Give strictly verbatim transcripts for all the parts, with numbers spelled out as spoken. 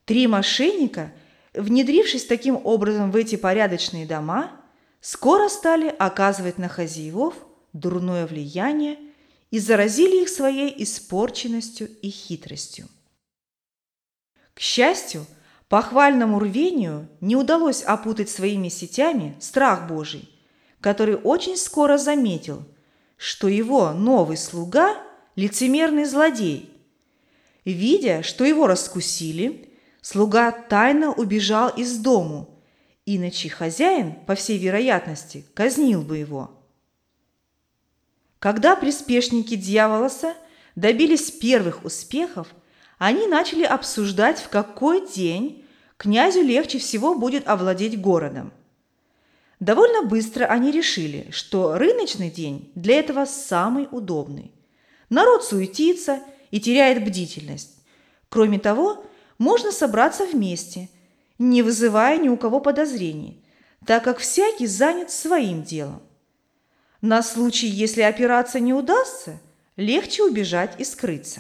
Три мошенника, внедрившись таким образом в эти порядочные дома, скоро стали оказывать на хозяевов дурное влияние и заразили их своей испорченностью и хитростью. К счастью, похвальному рвению не удалось опутать своими сетями страх Божий, который очень скоро заметил, что его новый слуга – лицемерный злодей. Видя, что его раскусили, слуга тайно убежал из дому, иначе хозяин, по всей вероятности, казнил бы его. Когда приспешники Дьяволоса добились первых успехов, они начали обсуждать, в какой день князю легче всего будет овладеть городом. Довольно быстро они решили, что рыночный день для этого самый удобный. Народ суетится и теряет бдительность. Кроме того, можно собраться вместе, не вызывая ни у кого подозрений, так как всякий занят своим делом. На случай, если операция не удастся, легче убежать и скрыться.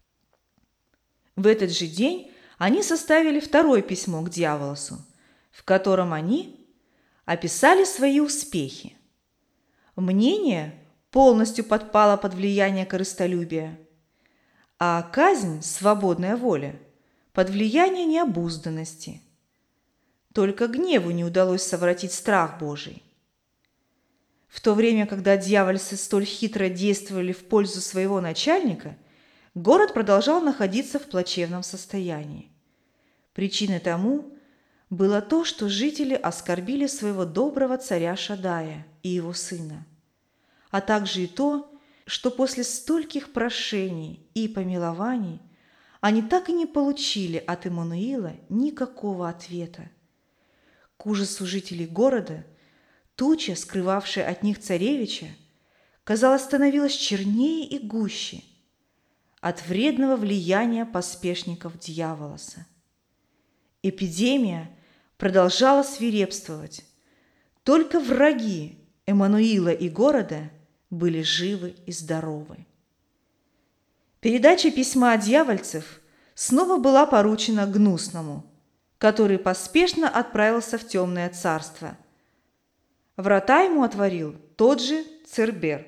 В этот же день они составили второе письмо к Дьяволосу, в котором они описали свои успехи. Мнение полностью подпало под влияние корыстолюбия, а казнь, свободная воля, под влияние необузданности. Только гневу не удалось совратить страх Божий. В то время, когда дьявольцы столь хитро действовали в пользу своего начальника, город продолжал находиться в плачевном состоянии. Причиной тому было то, что жители оскорбили своего доброго царя Шаддая и его сына, а также и то, что после стольких прошений и помилований они так и не получили от Иммануила никакого ответа. К ужасу жителей города туча, скрывавшая от них царевича, казалось, становилась чернее и гуще от вредного влияния поспешников Дьяволоса. Эпидемия продолжала свирепствовать. Только враги Эммануила и города были живы и здоровы. Передача письма дьявольцев снова была поручена Гнусному, который поспешно отправился в темное царство. Врата ему отворил тот же Цербер.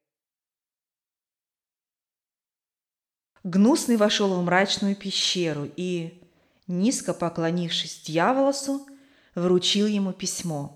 Гнусный вошел в мрачную пещеру и, низко поклонившись Дьяволосу, вручил ему письмо.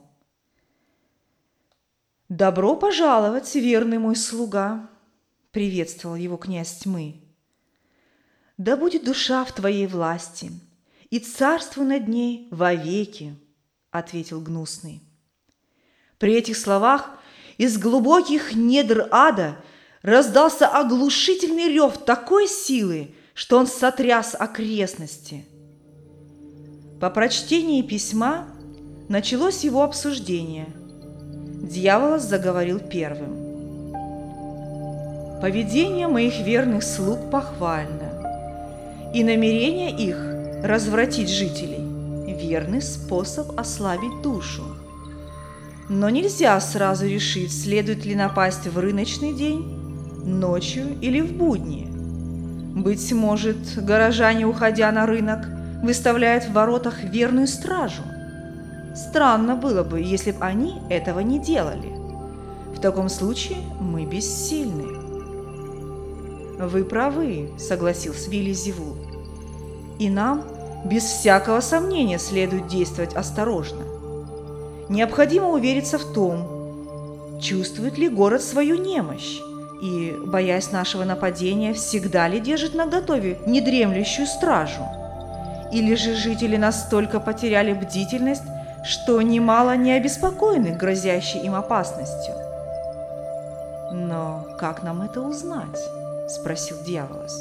«Добро пожаловать, верный мой слуга!» – приветствовал его князь тьмы. «Да будет душа в твоей власти, и царствуй над ней вовеки!» – ответил Гнусный. При этих словах из глубоких недр ада раздался оглушительный рев такой силы, что он сотряс окрестности. По прочтении письма началось его обсуждение. Дьяволос заговорил первым. «Поведение моих верных слуг похвально, и намерение их развратить жителей – верный способ ослабить душу. Но нельзя сразу решить, следует ли напасть в рыночный день, ночью или в будни. Быть может, горожане, уходя на рынок, выставляют в воротах верную стражу. Странно было бы, если бы они этого не делали. В таком случае мы бессильны». «Вы правы», — согласился Вельзевул. «И нам без всякого сомнения следует действовать осторожно. Необходимо увериться в том, чувствует ли город свою немощь и, боясь нашего нападения, всегда ли держит наготове недремлющую стражу. Или же жители настолько потеряли бдительность, что немало не обеспокоены грозящей им опасностью». «Но как нам это узнать?» – спросил Дьяволос.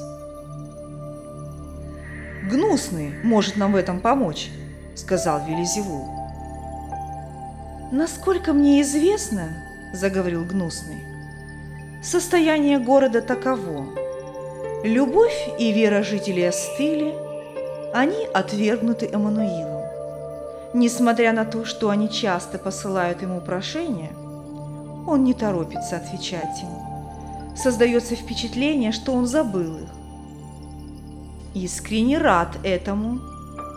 «Гнусный может нам в этом помочь», – сказал Вельзевул. «Насколько мне известно, – заговорил Гнусный, – состояние города таково. Любовь и вера жителей остыли, они отвергнуты Эммануилом. Несмотря на то, что они часто посылают ему прошения, он не торопится отвечать им. Создается впечатление, что он забыл их. Искренне рад этому,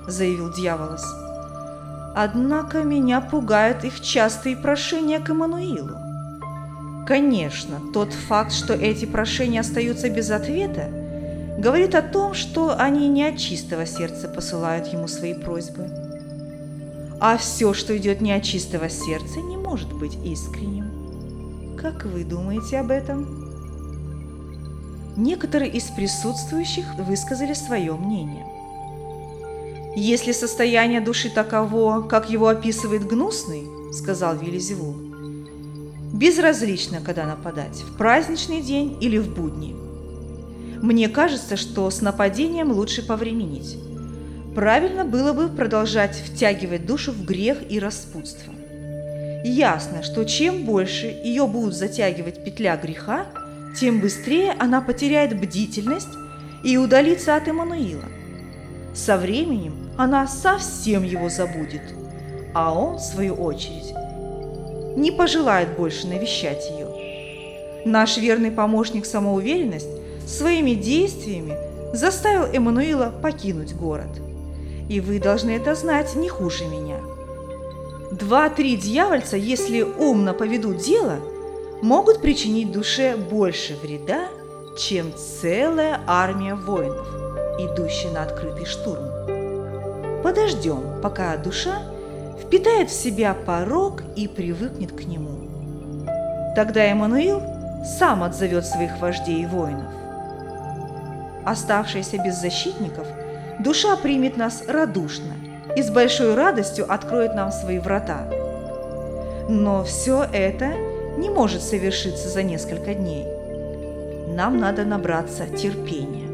заявил дьяволос. «Однако меня пугают их частые прошения к Эммануилу. Конечно, тот факт, что эти прошения остаются без ответа, говорит о том, что они не от чистого сердца посылают ему свои просьбы. А все, что идет не от чистого сердца, не может быть искренним. Как вы думаете об этом?» Некоторые из присутствующих высказали свое мнение. «Если состояние души таково, как его описывает Гнусный, — сказал Вельзевул, — безразлично, когда нападать, в праздничный день или в будни. Мне кажется, что с нападением лучше повременить. Правильно было бы продолжать втягивать душу в грех и распутство. Ясно, что чем больше ее будут затягивать петля греха, тем быстрее она потеряет бдительность и удалится от Эммануила. Со временем она совсем его забудет, а он, в свою очередь, не пожелает больше навещать ее. Наш верный помощник самоуверенность своими действиями заставил Эммануила покинуть город. И вы должны это знать не хуже меня. Два-три дьявольца, если умно поведут дело, могут причинить душе больше вреда, чем целая армия воинов, идущая на открытый штурм. Подождем, пока душа впитает в себя порок и привыкнет к нему. Тогда Эммануил сам отзовет своих вождей и воинов. Оставшаяся без защитников, душа примет нас радушно и с большой радостью откроет нам свои врата. Но все это не может совершиться за несколько дней. Нам надо набраться терпения.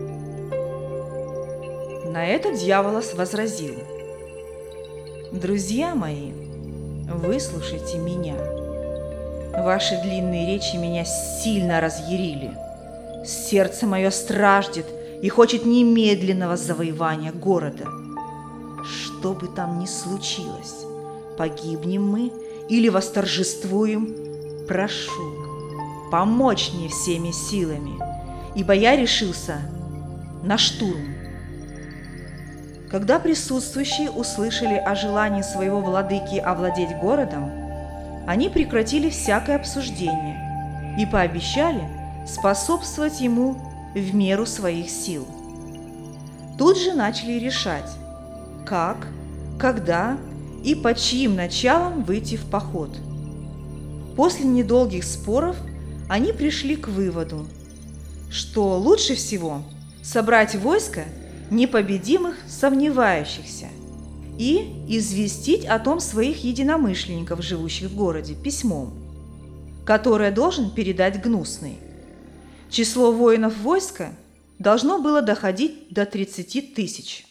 На это дьяволос возразил: «Друзья мои, выслушайте меня. Ваши длинные речи меня сильно разъярили. Сердце мое страждет и хочет немедленного завоевания города. Что бы там ни случилось, погибнем мы или восторжествуем, прошу, помочь мне всеми силами, ибо я решился на штурм». Когда присутствующие услышали о желании своего владыки овладеть городом, они прекратили всякое обсуждение и пообещали способствовать ему в меру своих сил. Тут же начали решать, как, когда и под чьим началом выйти в поход. После недолгих споров они пришли к выводу, что лучше всего собрать войско непобедимых сомневающихся и известить о том своих единомышленников, живущих в городе, письмом, которое должен передать Гнусный. Число воинов войска должно было доходить до тридцати тысяч.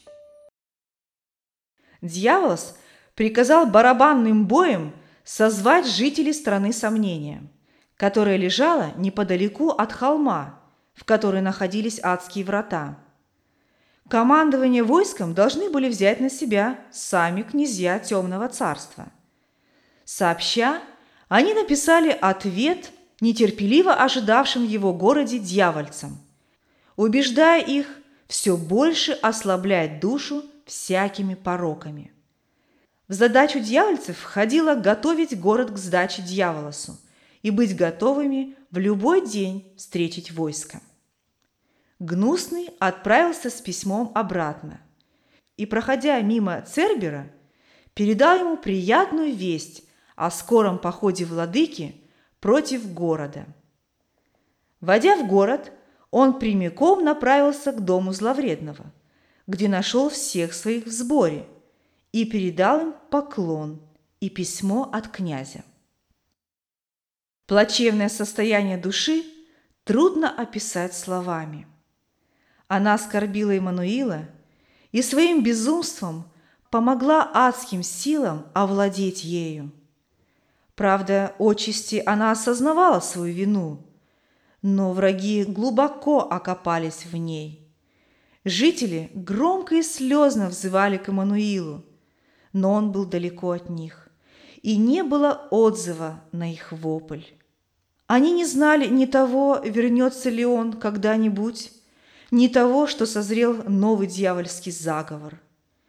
Дьяволос приказал барабанным боем созвать жителей страны Сомнения, которая лежала неподалеку от холма, в которой находились адские врата. Командование войском должны были взять на себя сами князья Темного царства. Сообща, они написали ответ нетерпеливо ожидавшим в его городе дьявольцам, убеждая их все больше ослаблять душу всякими пороками. В задачу дьявольцев входило готовить город к сдаче дьяволосу и быть готовыми в любой день встретить войско. Гнусный отправился с письмом обратно и, проходя мимо Цербера, передал ему приятную весть о скором походе владыки против города. Войдя в город, он прямиком направился к дому зловредного, где нашел всех своих в сборе, и передал им поклон и письмо от князя. Плачевное состояние души трудно описать словами. Она оскорбила Эммануила и своим безумством помогла адским силам овладеть ею. Правда, отчасти она осознавала свою вину, но враги глубоко окопались в ней. Жители громко и слезно взывали к Эммануилу, но он был далеко от них, и не было отзыва на их вопль. Они не знали ни того, вернется ли он когда-нибудь, ни того, что созрел новый дьявольский заговор.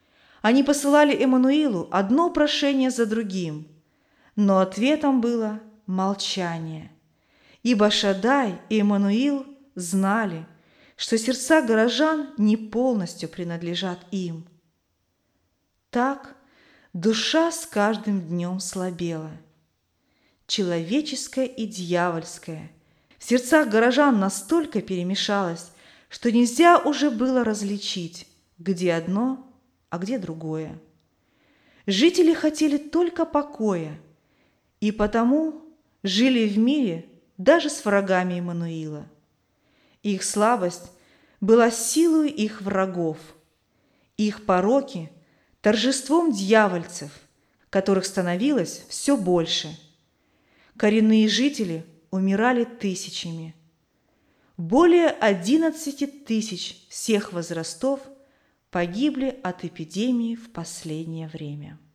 Они посылали Эммануилу одно прошение за другим, но ответом было молчание, ибо Шаддай и Эммануил знали, что сердца горожан не полностью принадлежат им. Так душа с каждым днем слабела. Человеческое и дьявольское в сердцах горожан настолько перемешалось, что нельзя уже было различить, где одно, а где другое. Жители хотели только покоя, и потому жили в мире даже с врагами Эммануила. Их слабость была силой их врагов, их пороки – торжеством дьявольцев, которых становилось все больше. Коренные жители умирали тысячами. Более одиннадцати тысяч всех возрастов погибли от эпидемии в последнее время.